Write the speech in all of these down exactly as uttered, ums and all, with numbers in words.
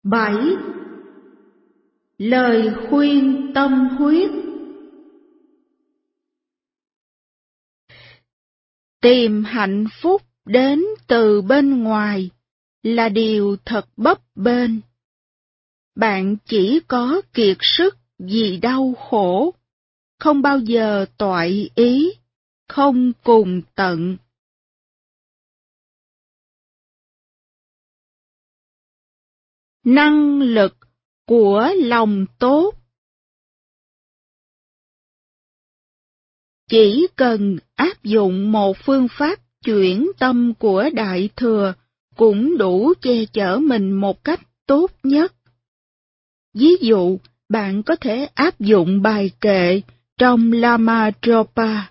bảy. Lời khuyên tâm huyết. Tìm hạnh phúc đến từ bên ngoài là điều thật bấp bênh. Bạn chỉ có kiệt sức vì đau khổ, không bao giờ toại ý, không cùng tận. Năng lực của lòng tốt. Chỉ cần áp dụng một phương pháp chuyển tâm của Đại Thừa cũng đủ che chở mình một cách tốt nhất. Ví dụ, bạn có thể áp dụng bài kệ trong Lama Zopa.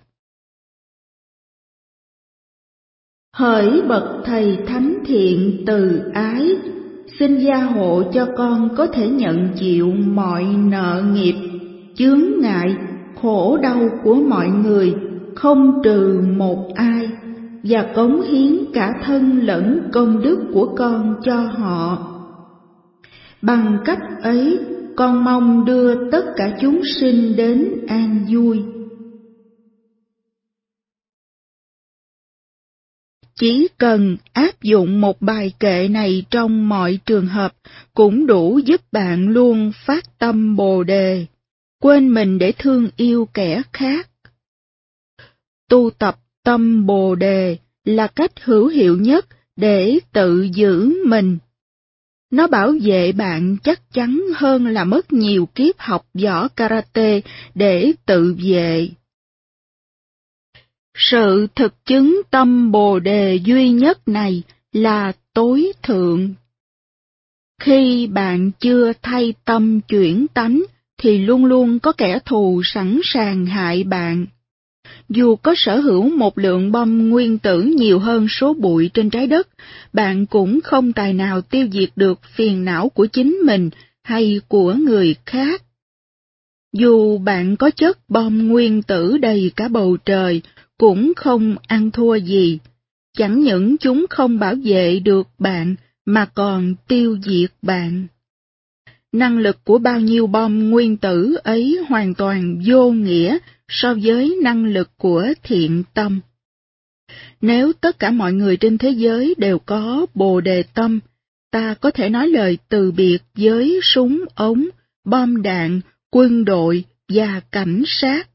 Hỡi bậc thầy thánh thiện từ ái, xin gia hộ cho con có thể nhận chịu mọi nợ nghiệp, chướng ngại, khổ đau của mọi người, không trừ một ai, và cống hiến cả thân lẫn công đức của con cho họ. Bằng cách ấy, con mong đưa tất cả chúng sinh đến an vui. Chỉ cần áp dụng một bài kệ này trong mọi trường hợp cũng đủ giúp bạn luôn phát tâm Bồ Đề, quên mình để thương yêu kẻ khác. Tu tập tâm Bồ Đề là cách hữu hiệu nhất để tự giữ mình. Nó bảo vệ bạn chắc chắn hơn là mất nhiều kiếp học võ karate để tự vệ. Sự thực chứng tâm Bồ Đề duy nhất này là tối thượng. Khi bạn chưa thay tâm chuyển tánh thì luôn luôn có kẻ thù sẵn sàng hại bạn. Dù có sở hữu một lượng bom nguyên tử nhiều hơn số bụi trên trái đất, bạn cũng không tài nào tiêu diệt được phiền não của chính mình hay của người khác. Dù bạn có chất bom nguyên tử đầy cả bầu trời, cũng không ăn thua gì. Chẳng những chúng không bảo vệ được bạn, mà còn tiêu diệt bạn. Năng lực của bao nhiêu bom nguyên tử ấy hoàn toàn vô nghĩa so với năng lực của thiện tâm. Nếu tất cả mọi người trên thế giới đều có Bồ Đề tâm, ta có thể nói lời từ biệt với súng ống, bom đạn, quân đội và cảnh sát.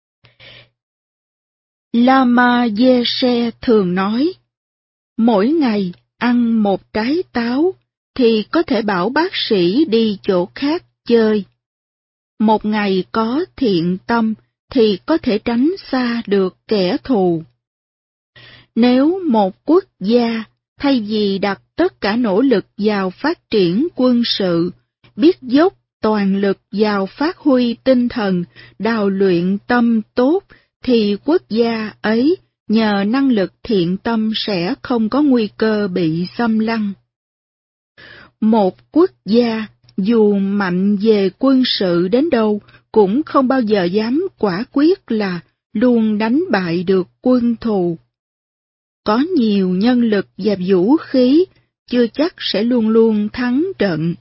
Lama Yeshe thường nói, mỗi ngày ăn một trái táo thì có thể bảo bác sĩ đi chỗ khác chơi. Một ngày có thiện tâm thì có thể tránh xa được kẻ thù. Nếu một quốc gia thay vì đặt tất cả nỗ lực vào phát triển quân sự, biết dốc toàn lực vào phát huy tinh thần, đào luyện tâm tốt, thì quốc gia ấy nhờ năng lực thiện tâm sẽ không có nguy cơ bị xâm lăng. Một quốc gia dù mạnh về quân sự đến đâu cũng không bao giờ dám quả quyết là luôn đánh bại được quân thù. Có nhiều nhân lực và vũ khí, chưa chắc sẽ luôn luôn thắng trận.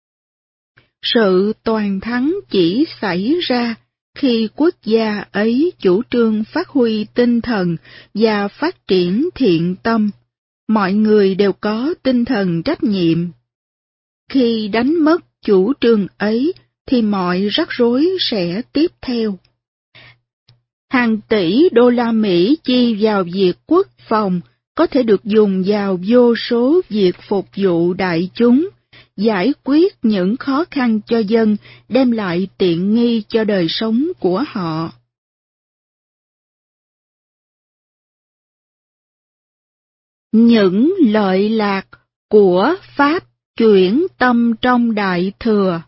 Sự toàn thắng chỉ xảy ra khi quốc gia ấy chủ trương phát huy tinh thần và phát triển thiện tâm, mọi người đều có tinh thần trách nhiệm. Khi đánh mất chủ trương ấy thì mọi rắc rối sẽ tiếp theo. Hàng tỷ đô la Mỹ chi vào việc quốc phòng có thể được dùng vào vô số việc phục vụ đại chúng, giải quyết những khó khăn cho dân, đem lại tiện nghi cho đời sống của họ. Những lợi lạc của Pháp chuyển tâm trong Đại Thừa.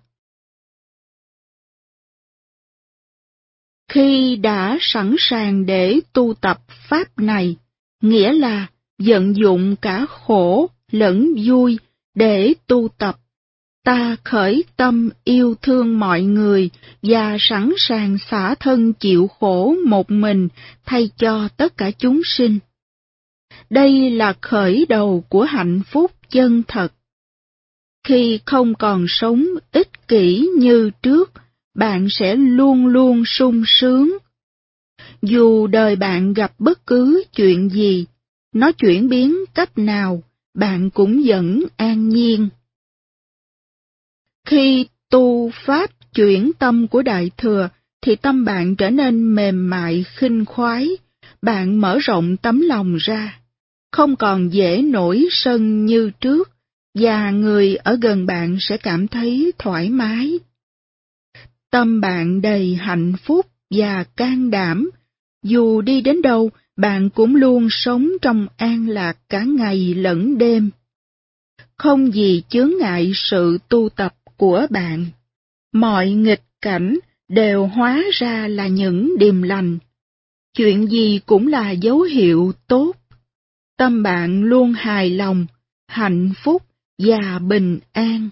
Khi đã sẵn sàng để tu tập Pháp này, nghĩa là vận dụng cả khổ lẫn vui để tu tập, ta khởi tâm yêu thương mọi người và sẵn sàng xả thân chịu khổ một mình thay cho tất cả chúng sinh. Đây là khởi đầu của hạnh phúc chân thật. Khi không còn sống ích kỷ như trước, bạn sẽ luôn luôn sung sướng. Dù đời bạn gặp bất cứ chuyện gì, nó chuyển biến cách nào, bạn cũng vẫn an nhiên. Khi tu pháp chuyển tâm của Đại Thừa, thì tâm bạn trở nên mềm mại, khinh khoái, bạn mở rộng tấm lòng ra, không còn dễ nổi sân như trước, và người ở gần bạn sẽ cảm thấy thoải mái. Tâm bạn đầy hạnh phúc và can đảm, dù đi đến đâu, bạn cũng luôn sống trong an lạc cả ngày lẫn đêm. Không gì chướng ngại sự tu tập của bạn. Mọi nghịch cảnh đều hóa ra là những điềm lành. Chuyện gì cũng là dấu hiệu tốt. Tâm bạn luôn hài lòng, hạnh phúc và bình an.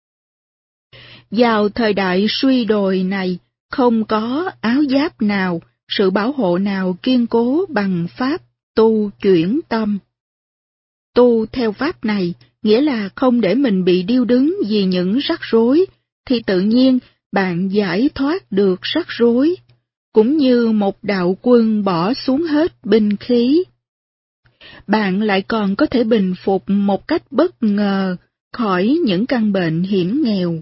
Vào thời đại suy đồi này, không có áo giáp nào, sự bảo hộ nào kiên cố bằng pháp tu chuyển tâm. Tu theo pháp này nghĩa là không để mình bị điêu đứng vì những rắc rối, thì tự nhiên bạn giải thoát được rắc rối, cũng như một đạo quân bỏ xuống hết binh khí. Bạn lại còn có thể bình phục một cách bất ngờ khỏi những căn bệnh hiểm nghèo.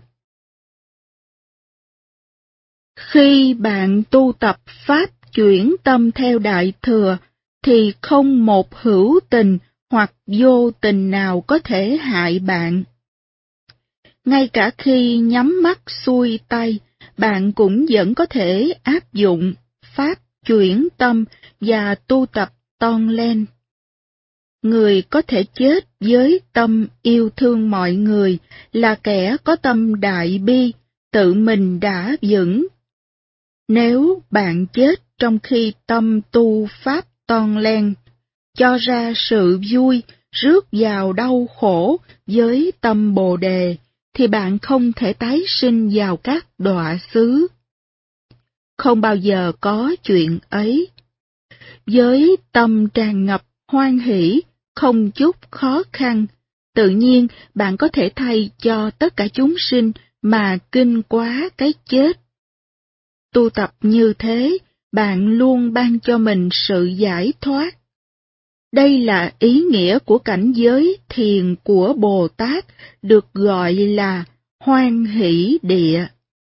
Khi bạn tu tập pháp chuyển tâm theo Đại Thừa, thì không một hữu tình hoặc vô tình nào có thể hại bạn. Ngay cả khi nhắm mắt xuôi tay, bạn cũng vẫn có thể áp dụng pháp chuyển tâm và tu tập ton lên. Người có thể chết với tâm yêu thương mọi người là kẻ có tâm đại bi, tự mình đã vững. Nếu bạn chết trong khi tâm tu pháp ton len, cho ra sự vui, rước vào đau khổ với tâm Bồ Đề, thì bạn không thể tái sinh vào các đọa xứ. Không bao giờ có chuyện ấy. Với tâm tràn ngập hoan hỷ, không chút khó khăn, tự nhiên bạn có thể thay cho tất cả chúng sinh mà kinh quá cái chết. Tu tập như thế, bạn luôn ban cho mình sự giải thoát. Đây là ý nghĩa của cảnh giới thiền của Bồ Tát, được gọi là hoan hỷ địa.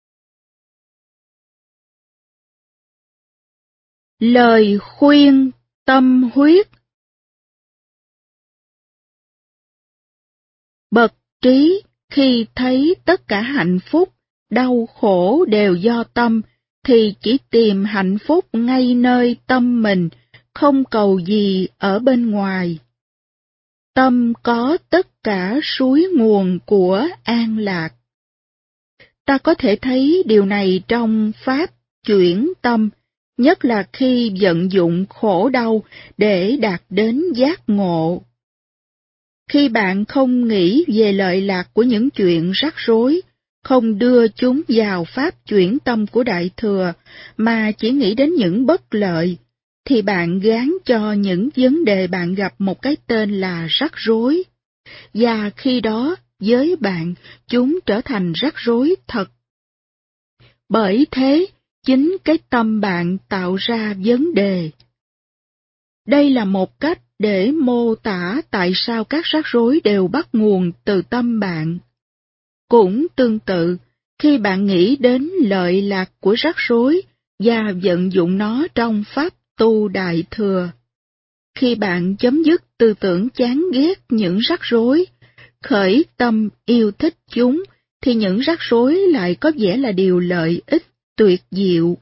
Lời khuyên tâm huyết. Bậc trí khi thấy tất cả hạnh phúc, đau khổ đều do tâm, thì chỉ tìm hạnh phúc ngay nơi tâm mình, không cầu gì ở bên ngoài. Tâm có tất cả suối nguồn của an lạc. Ta có thể thấy điều này trong pháp chuyển tâm, nhất là khi vận dụng khổ đau để đạt đến giác ngộ. Khi bạn không nghĩ về lợi lạc của những chuyện rắc rối, không đưa chúng vào pháp chuyển tâm của Đại Thừa, mà chỉ nghĩ đến những bất lợi, thì bạn gán cho những vấn đề bạn gặp một cái tên là rắc rối. Và khi đó, với bạn, chúng trở thành rắc rối thật. Bởi thế, chính cái tâm bạn tạo ra vấn đề. Đây là một cách để mô tả tại sao các rắc rối đều bắt nguồn từ tâm bạn. Cũng tương tự, khi bạn nghĩ đến lợi lạc của rắc rối và vận dụng nó trong pháp tu Đại Thừa, khi bạn chấm dứt tư tưởng chán ghét những rắc rối, khởi tâm yêu thích chúng, thì những rắc rối lại có vẻ là điều lợi ích tuyệt diệu.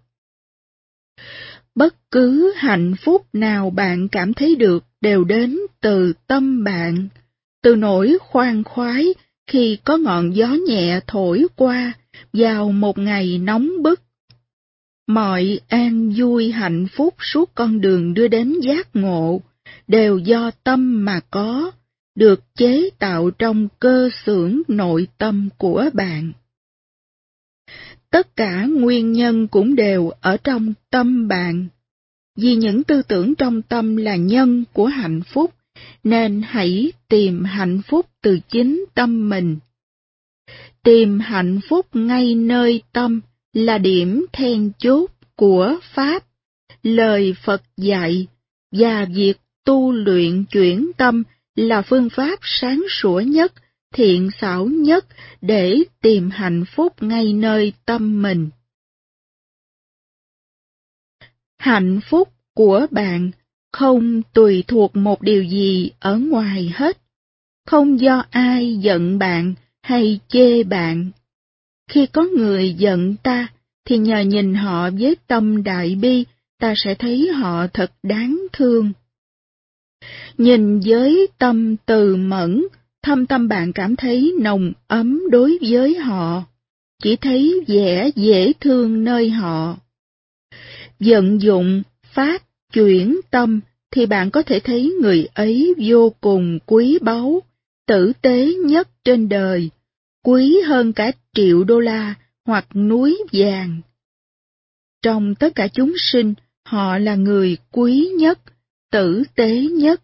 Bất cứ hạnh phúc nào bạn cảm thấy được đều đến từ tâm bạn, từ nỗi khoan khoái khi có ngọn gió nhẹ thổi qua vào một ngày nóng bức. Mọi an vui hạnh phúc suốt con đường đưa đến giác ngộ đều do tâm mà có, được chế tạo trong cơ xưởng nội tâm của bạn. Tất cả nguyên nhân cũng đều ở trong tâm bạn. Vì những tư tưởng trong tâm là nhân của hạnh phúc, nên hãy tìm hạnh phúc từ chính tâm mình. tìm hạnh phúc ngay nơi tâm là điểm then chốt của Pháp, lời Phật dạy, và việc tu luyện chuyển tâm là phương pháp sáng sủa nhất, thiện xảo nhất để tìm hạnh phúc ngay nơi tâm mình. Hạnh phúc của bạn không tùy thuộc một điều gì ở ngoài hết, không do ai giận bạn hay chê bạn. Khi có người giận ta, thì nhờ nhìn họ với tâm đại bi, ta sẽ thấy họ thật đáng thương. Nhìn với tâm từ mẫn, thâm tâm bạn cảm thấy nồng ấm đối với họ, chỉ thấy vẻ dễ thương nơi họ. Vận dụng pháp chuyển tâm thì bạn có thể thấy người ấy vô cùng quý báu, tử tế nhất trên đời, quý hơn cả triệu đô la hoặc núi vàng. Trong tất cả chúng sinh, họ là người quý nhất, tử tế nhất.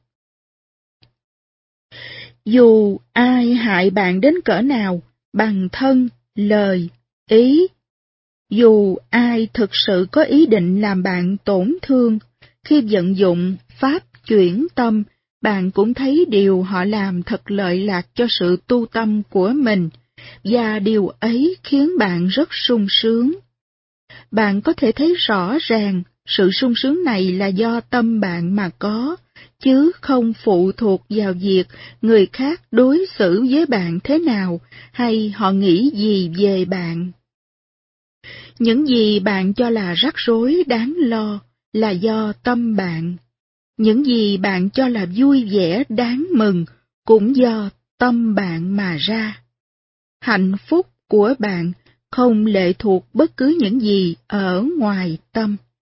Dù ai hại bạn đến cỡ nào, bằng thân, lời, ý, dù ai thực sự có ý định làm bạn tổn thương, khi vận dụng pháp chuyển tâm, bạn cũng thấy điều họ làm thật lợi lạc cho sự tu tâm của mình, và điều ấy khiến bạn rất sung sướng. Bạn có thể thấy rõ ràng sự sung sướng này là do tâm bạn mà có, chứ không phụ thuộc vào việc người khác đối xử với bạn thế nào hay họ nghĩ gì về bạn. Những gì bạn cho là rắc rối đáng lo là do tâm bạn. Những gì bạn cho là vui vẻ đáng mừng cũng do tâm bạn mà ra. Hạnh phúc của bạn không lệ thuộc bất cứ những gì ở ngoài tâm.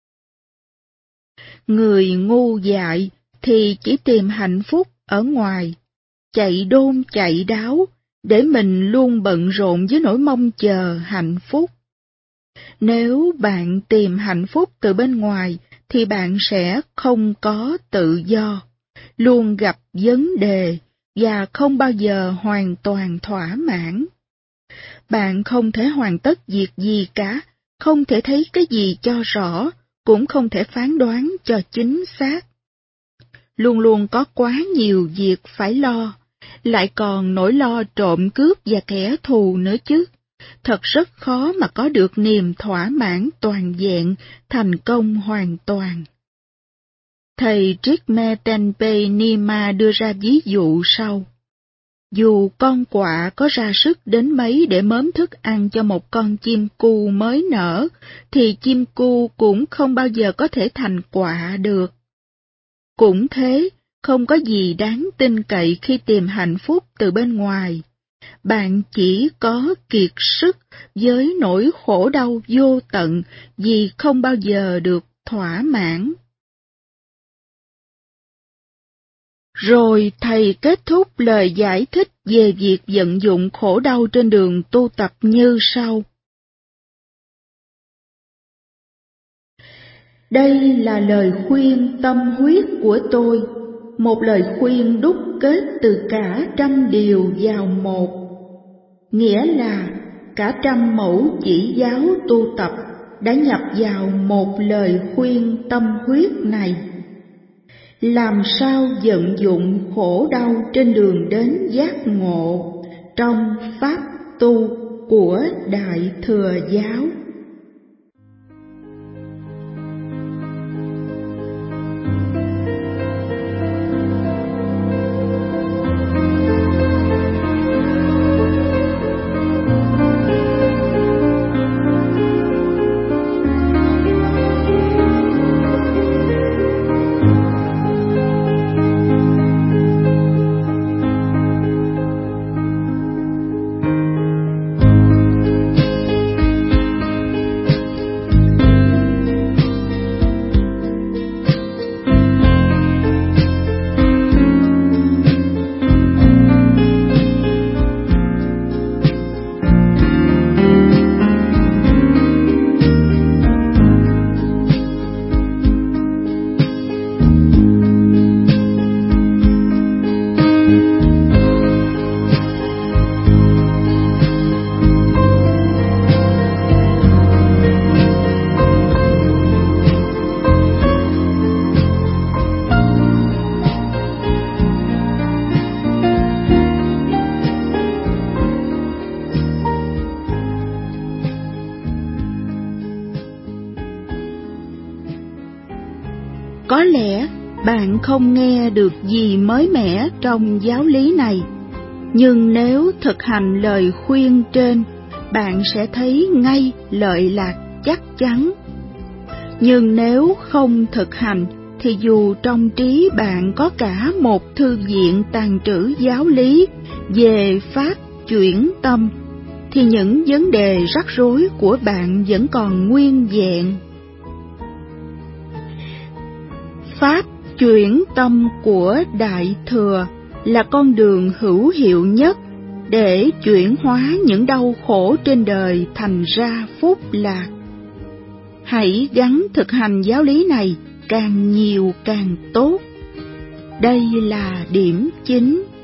Người ngu dại thì chỉ tìm hạnh phúc ở ngoài, chạy đôn chạy đáo, để mình luôn bận rộn với nỗi mong chờ hạnh phúc. Nếu bạn tìm hạnh phúc từ bên ngoài, thì bạn sẽ không có tự do, luôn gặp vấn đề và không bao giờ hoàn toàn thỏa mãn. Bạn không thể hoàn tất việc gì cả, không thể thấy cái gì cho rõ, cũng không thể phán đoán cho chính xác. Luôn luôn có quá nhiều việc phải lo, lại còn nỗi lo trộm cướp và kẻ thù nữa chứ. Thật rất khó mà có được niềm thỏa mãn toàn vẹn, thành công hoàn toàn. Thầy Trikme Tenpe Nima đưa ra ví dụ sau. Dù con quạ có ra sức đến mấy để mớm thức ăn cho một con chim cu mới nở, thì chim cu cũng không bao giờ có thể thành quạ được. Cũng thế, không có gì đáng tin cậy khi tìm hạnh phúc từ bên ngoài. Bạn chỉ có kiệt sức với nỗi khổ đau vô tận vì không bao giờ được thỏa mãn. Rồi thầy kết thúc lời giải thích về việc vận dụng khổ đau trên đường tu tập như sau. Đây là lời khuyên tâm huyết của tôi, một lời khuyên đúc kết từ cả trăm điều vào một. Nghĩa là cả trăm mẫu chỉ giáo tu tập đã nhập vào một lời khuyên tâm huyết này. Làm sao vận dụng khổ đau trên đường đến giác ngộ trong pháp tu của Đại Thừa Giáo? Có lẽ bạn không nghe được gì mới mẻ trong giáo lý này, nhưng nếu thực hành lời khuyên trên, bạn sẽ thấy ngay lợi lạc chắc chắn. Nhưng nếu không thực hành, thì dù trong trí bạn có cả một thư viện tàng trữ giáo lý về pháp chuyển tâm, thì những vấn đề rắc rối của bạn vẫn còn nguyên vẹn. Pháp chuyển tâm của Đại Thừa là con đường hữu hiệu nhất để chuyển hóa những đau khổ trên đời thành ra phúc lạc. Hãy gắng thực hành giáo lý này càng nhiều càng tốt. Đây là điểm chính.